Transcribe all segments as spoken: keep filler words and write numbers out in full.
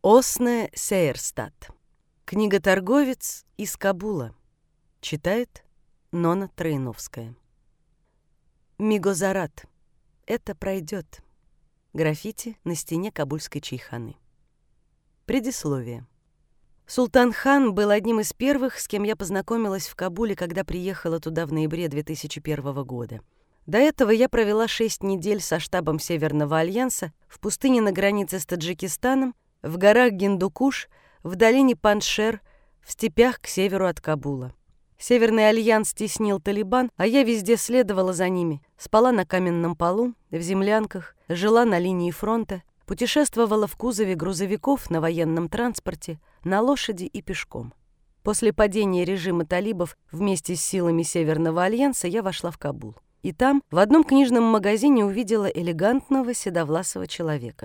Осне Сейерстат. Книготорговец из Кабула. Читает Нона Троиновская. Мигозарат. Это пройдет. Граффити на стене кабульской чайханы. Предисловие. Султан-хан был одним из первых, с кем я познакомилась в Кабуле, когда приехала туда в ноябре две тысячи первого года. До этого я провела шесть недель со штабом Северного альянса в пустыне на границе с Таджикистаном, в горах Гиндукуш, в долине Паншер, в степях к северу от Кабула. Северный альянс теснил Талибан, а я везде следовала за ними, спала на каменном полу, в землянках, жила на линии фронта, путешествовала в кузове грузовиков на военном транспорте, на лошади и пешком. После падения режима талибов вместе с силами Северного альянса я вошла в Кабул. И там, в одном книжном магазине, увидела элегантного седовласого человека.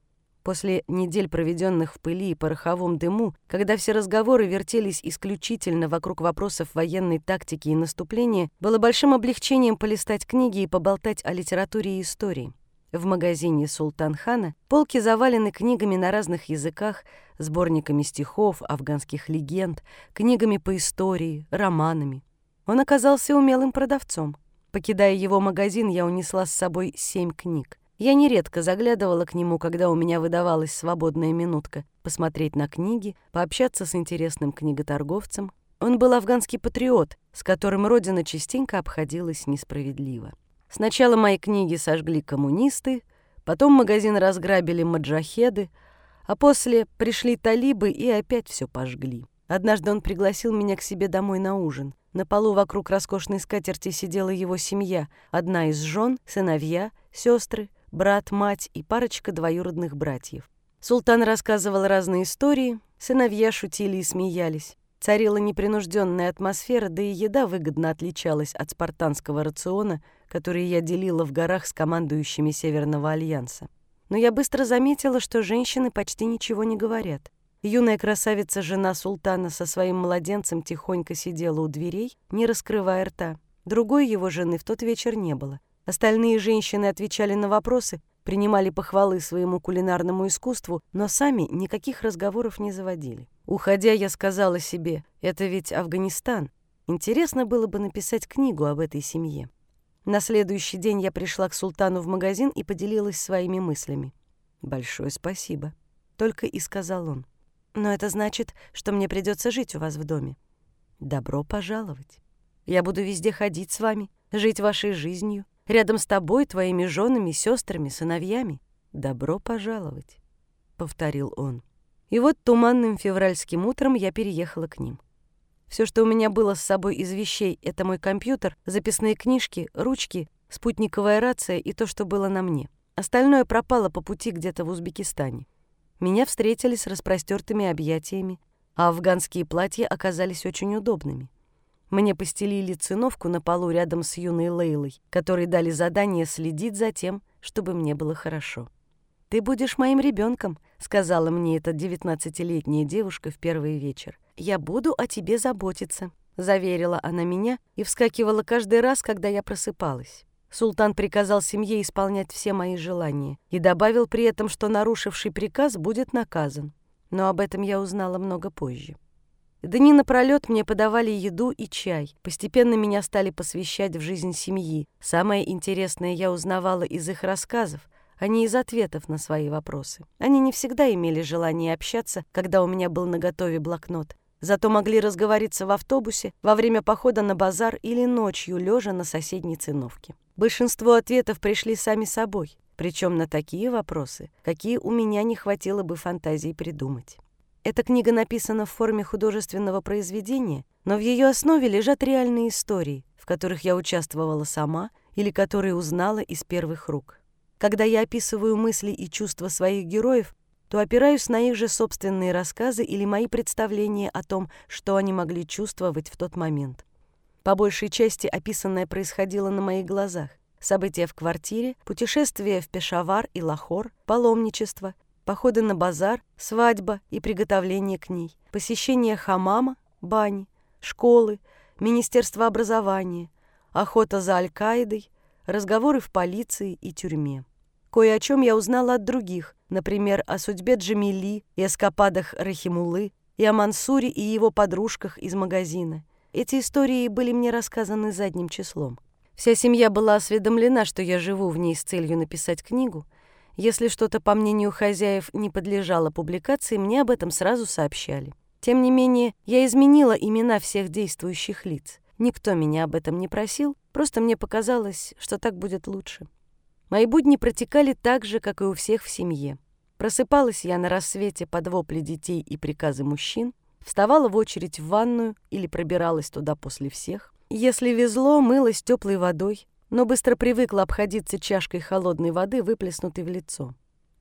После недель, проведенных в пыли и пороховом дыму, когда все разговоры вертелись исключительно вокруг вопросов военной тактики и наступления, было большим облегчением полистать книги и поболтать о литературе и истории. В магазине Султан-хана полки завалены книгами на разных языках, сборниками стихов, афганских легенд, книгами по истории, романами. Он оказался умелым продавцом. Покидая его магазин, я унесла с собой семь книг. Я нередко заглядывала к нему, когда у меня выдавалась свободная минутка, посмотреть на книги, пообщаться с интересным книготорговцем. Он был афганский патриот, с которым родина частенько обходилась несправедливо. Сначала мои книги сожгли коммунисты, потом магазин разграбили маджахеды, а после пришли талибы и опять все пожгли. Однажды он пригласил меня к себе домой на ужин. На полу вокруг роскошной скатерти сидела его семья, одна из жен, сыновья, сестры, брат, мать и парочка двоюродных братьев. Султан рассказывал разные истории, сыновья шутили и смеялись. Царила непринужденная атмосфера, да и еда выгодно отличалась от спартанского рациона, который я делила в горах с командующими Северного альянса. Но я быстро заметила, что женщины почти ничего не говорят. Юная красавица, жена султана, со своим младенцем тихонько сидела у дверей, не раскрывая рта. Другой его жены в тот вечер не было. Остальные женщины отвечали на вопросы, принимали похвалы своему кулинарному искусству, но сами никаких разговоров не заводили. Уходя, я сказала себе, это ведь Афганистан. Интересно было бы написать книгу об этой семье. На следующий день я пришла к султану в магазин и поделилась своими мыслями. «Большое спасибо», — только и сказал он. «Но это значит, что мне придется жить у вас в доме». «Добро пожаловать. Я буду везде ходить с вами, жить вашей жизнью, рядом с тобой, твоими женами, сестрами, сыновьями. Добро пожаловать», — повторил он. И вот туманным февральским утром я переехала к ним. Все, что у меня было с собой из вещей, это мой компьютер, записные книжки, ручки, спутниковая рация и то, что было на мне. Остальное пропало по пути где-то в Узбекистане. Меня встретили с распростертыми объятиями, а афганские платья оказались очень удобными. Мне постелили циновку на полу рядом с юной Лейлой, которой дали задание следить за тем, чтобы мне было хорошо. «Ты будешь моим ребенком», — сказала мне эта девятнадцатилетняя девушка в первый вечер. «Я буду о тебе заботиться», — заверила она меня и вскакивала каждый раз, когда я просыпалась. Султан приказал семье исполнять все мои желания и добавил при этом, что нарушивший приказ будет наказан. Но об этом я узнала много позже. Дни напролёт мне подавали еду и чай. Постепенно меня стали посвящать в жизнь семьи. Самое интересное я узнавала из их рассказов, а не из ответов на свои вопросы. Они не всегда имели желание общаться, когда у меня был наготове блокнот. Зато могли разговориться в автобусе, во время похода на базар или ночью, лежа на соседней циновке. Большинство ответов пришли сами собой, причем на такие вопросы, какие у меня не хватило бы фантазии придумать. Эта книга написана в форме художественного произведения, но в ее основе лежат реальные истории, в которых я участвовала сама или которые узнала из первых рук. Когда я описываю мысли и чувства своих героев, то опираюсь на их же собственные рассказы или мои представления о том, что они могли чувствовать в тот момент. По большей части описанное происходило на моих глазах. События в квартире, путешествия в Пешавар и Лахор, паломничество, походы на базар, свадьба и приготовление к ней, посещение хаммама, бани, школы, министерства образования, охота за Аль-Каидой, разговоры в полиции и тюрьме. Кое о чем я узнала от других, например, о судьбе Джамили и эскападах Рахимуллы, и о Мансуре и его подружках из магазина. Эти истории были мне рассказаны задним числом. Вся семья была осведомлена, что я живу в ней с целью написать книгу. Если что-то, по мнению хозяев, не подлежало публикации, мне об этом сразу сообщали. Тем не менее, я изменила имена всех действующих лиц. Никто меня об этом не просил, просто мне показалось, что так будет лучше. Мои будни протекали так же, как и у всех в семье. Просыпалась я на рассвете под вопли детей и приказы мужчин, вставала в очередь в ванную или пробиралась туда после всех. Если везло, мылась теплой водой, но быстро привыкла обходиться чашкой холодной воды, выплеснутой в лицо.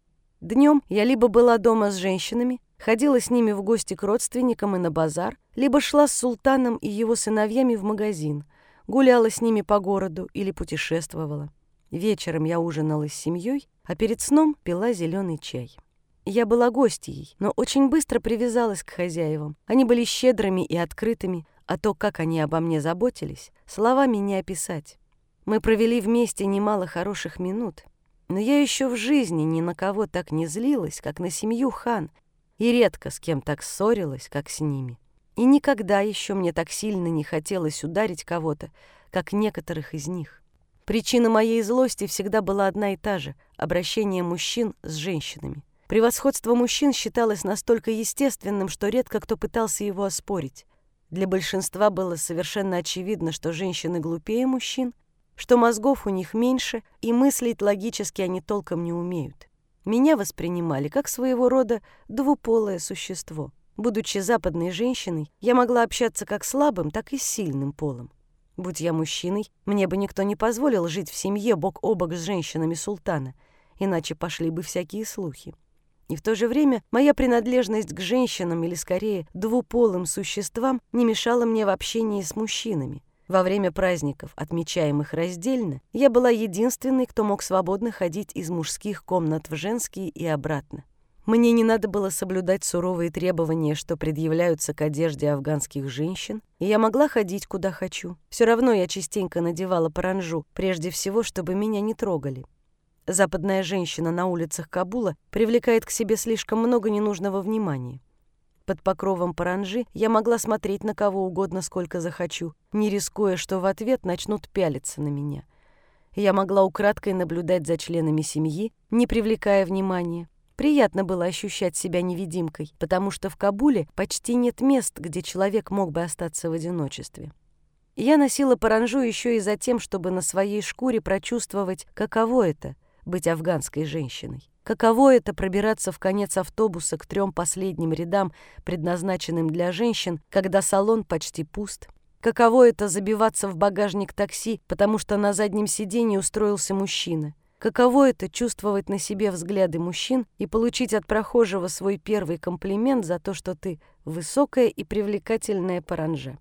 Днем я либо была дома с женщинами, ходила с ними в гости к родственникам и на базар, либо шла с султаном и его сыновьями в магазин, гуляла с ними по городу или путешествовала. Вечером я ужинала с семьей, а перед сном пила зеленый чай. Я была гостьей, но очень быстро привязалась к хозяевам. Они были щедрыми и открытыми, а то, как они обо мне заботились, словами не описать. Мы провели вместе немало хороших минут, но я еще в жизни ни на кого так не злилась, как на семью Хан, и редко с кем так ссорилась, как с ними. И никогда еще мне так сильно не хотелось ударить кого-то, как некоторых из них. Причина моей злости всегда была одна и та же — обращение мужчин с женщинами. Превосходство мужчин считалось настолько естественным, что редко кто пытался его оспорить. Для большинства было совершенно очевидно, что женщины глупее мужчин, что мозгов у них меньше, и мыслить логически они толком не умеют. Меня воспринимали как своего рода двуполое существо. Будучи западной женщиной, я могла общаться как с слабым, так и с сильным полом. Будь я мужчиной, мне бы никто не позволил жить в семье бок о бок с женщинами султана, иначе пошли бы всякие слухи. И в то же время моя принадлежность к женщинам, или скорее двуполым существам, не мешала мне в общении с мужчинами. Во время праздников, отмечаемых раздельно, я была единственной, кто мог свободно ходить из мужских комнат в женские и обратно. Мне не надо было соблюдать суровые требования, что предъявляются к одежде афганских женщин, и я могла ходить куда хочу. Все равно я частенько надевала паранджу, прежде всего, чтобы меня не трогали. Западная женщина на улицах Кабула привлекает к себе слишком много ненужного внимания. Под покровом паранджи я могла смотреть на кого угодно, сколько захочу, не рискуя, что в ответ начнут пялиться на меня. Я могла украдкой наблюдать за членами семьи, не привлекая внимания. Приятно было ощущать себя невидимкой, потому что в Кабуле почти нет мест, где человек мог бы остаться в одиночестве. Я носила паранджу еще и за тем, чтобы на своей шкуре прочувствовать, каково это — быть афганской женщиной. Каково это — пробираться в конец автобуса к трем последним рядам, предназначенным для женщин, когда салон почти пуст. Каково это — забиваться в багажник такси, потому что на заднем сиденье устроился мужчина. Каково это — чувствовать на себе взгляды мужчин и получить от прохожего свой первый комплимент за то, что ты высокая и привлекательная паранджа.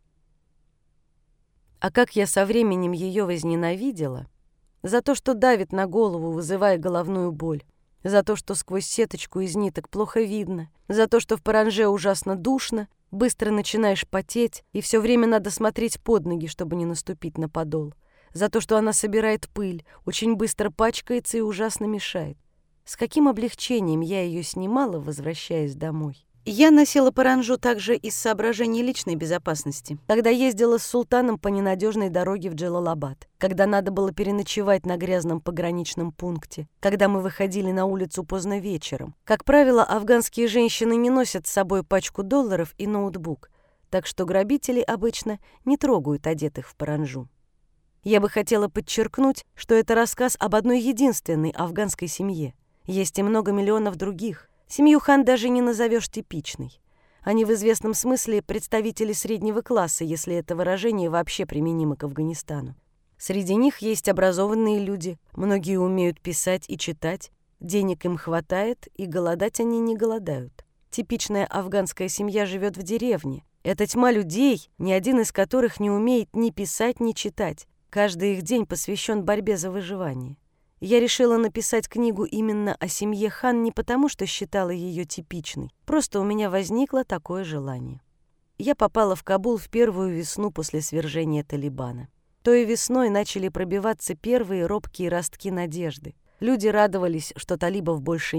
А как я со временем ее возненавидела? За то, что давит на голову, вызывая головную боль. За то, что сквозь сеточку из ниток плохо видно. За то, что в парандже ужасно душно, быстро начинаешь потеть, и все время надо смотреть под ноги, чтобы не наступить на подол. За то, что она собирает пыль, очень быстро пачкается и ужасно мешает. С каким облегчением я ее снимала, возвращаясь домой. Я носила паранджу также из соображений личной безопасности. Когда ездила с султаном по ненадежной дороге в Джалалабад, когда надо было переночевать на грязном пограничном пункте, когда мы выходили на улицу поздно вечером. Как правило, афганские женщины не носят с собой пачку долларов и ноутбук, так что грабители обычно не трогают одетых в паранджу. Я бы хотела подчеркнуть, что это рассказ об одной единственной афганской семье. Есть и много миллионов других. Семью Хан даже не назовешь типичной. Они в известном смысле представители среднего класса, если это выражение вообще применимо к Афганистану. Среди них есть образованные люди, многие умеют писать и читать, денег им хватает, и голодать они не голодают. Типичная афганская семья живет в деревне. Это тьма людей, ни один из которых не умеет ни писать, ни читать. Каждый их день посвящен борьбе за выживание. Я решила написать книгу именно о семье Хан не потому, что считала ее типичной. Просто у меня возникло такое желание. Я попала в Кабул в первую весну после свержения Талибана. Той весной начали пробиваться первые робкие ростки надежды. Люди радовались, что талибов больше нет,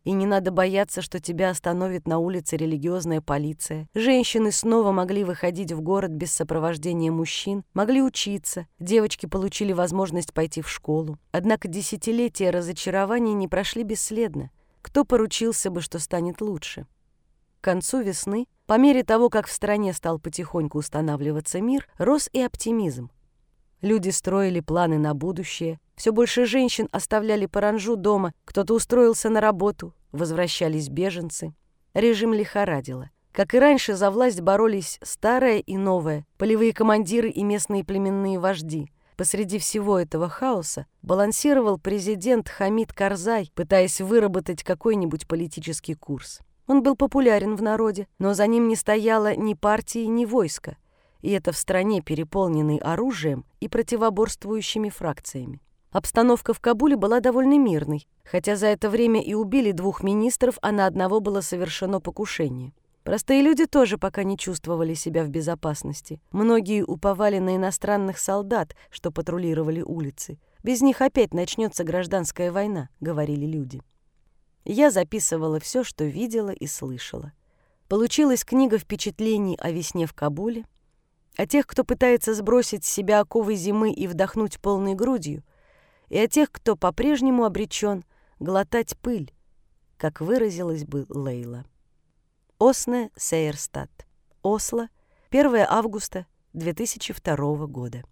и не надо бояться, что тебя остановит на улице религиозная полиция. Женщины снова могли выходить в город без сопровождения мужчин, могли учиться, девочки получили возможность пойти в школу. Однако десятилетия разочарований не прошли бесследно. Кто поручился бы, что станет лучше? К концу весны, по мере того, как в стране стал потихоньку устанавливаться мир, рос и оптимизм. Люди строили планы на будущее, все больше женщин оставляли паранджу дома, кто-то устроился на работу, возвращались беженцы. Режим лихорадило. Как и раньше, за власть боролись старое и новое, полевые командиры и местные племенные вожди. Посреди всего этого хаоса балансировал президент Хамид Карзай, пытаясь выработать какой-нибудь политический курс. Он был популярен в народе, но за ним не стояло ни партии, ни войска. И это в стране, переполненной оружием и противоборствующими фракциями. Обстановка в Кабуле была довольно мирной, хотя за это время и убили двух министров, а на одного было совершено покушение. Простые люди тоже пока не чувствовали себя в безопасности. Многие уповали на иностранных солдат, что патрулировали улицы. Без них опять начнется гражданская война, говорили люди. Я записывала все, что видела и слышала. Получилась книга впечатлений о весне в Кабуле, о тех, кто пытается сбросить с себя оковы зимы и вдохнуть полной грудью, и о тех, кто по-прежнему обречен глотать пыль, как выразилась бы Лейла. Осне Сейерстат. Осло, первое августа две тысячи второго года.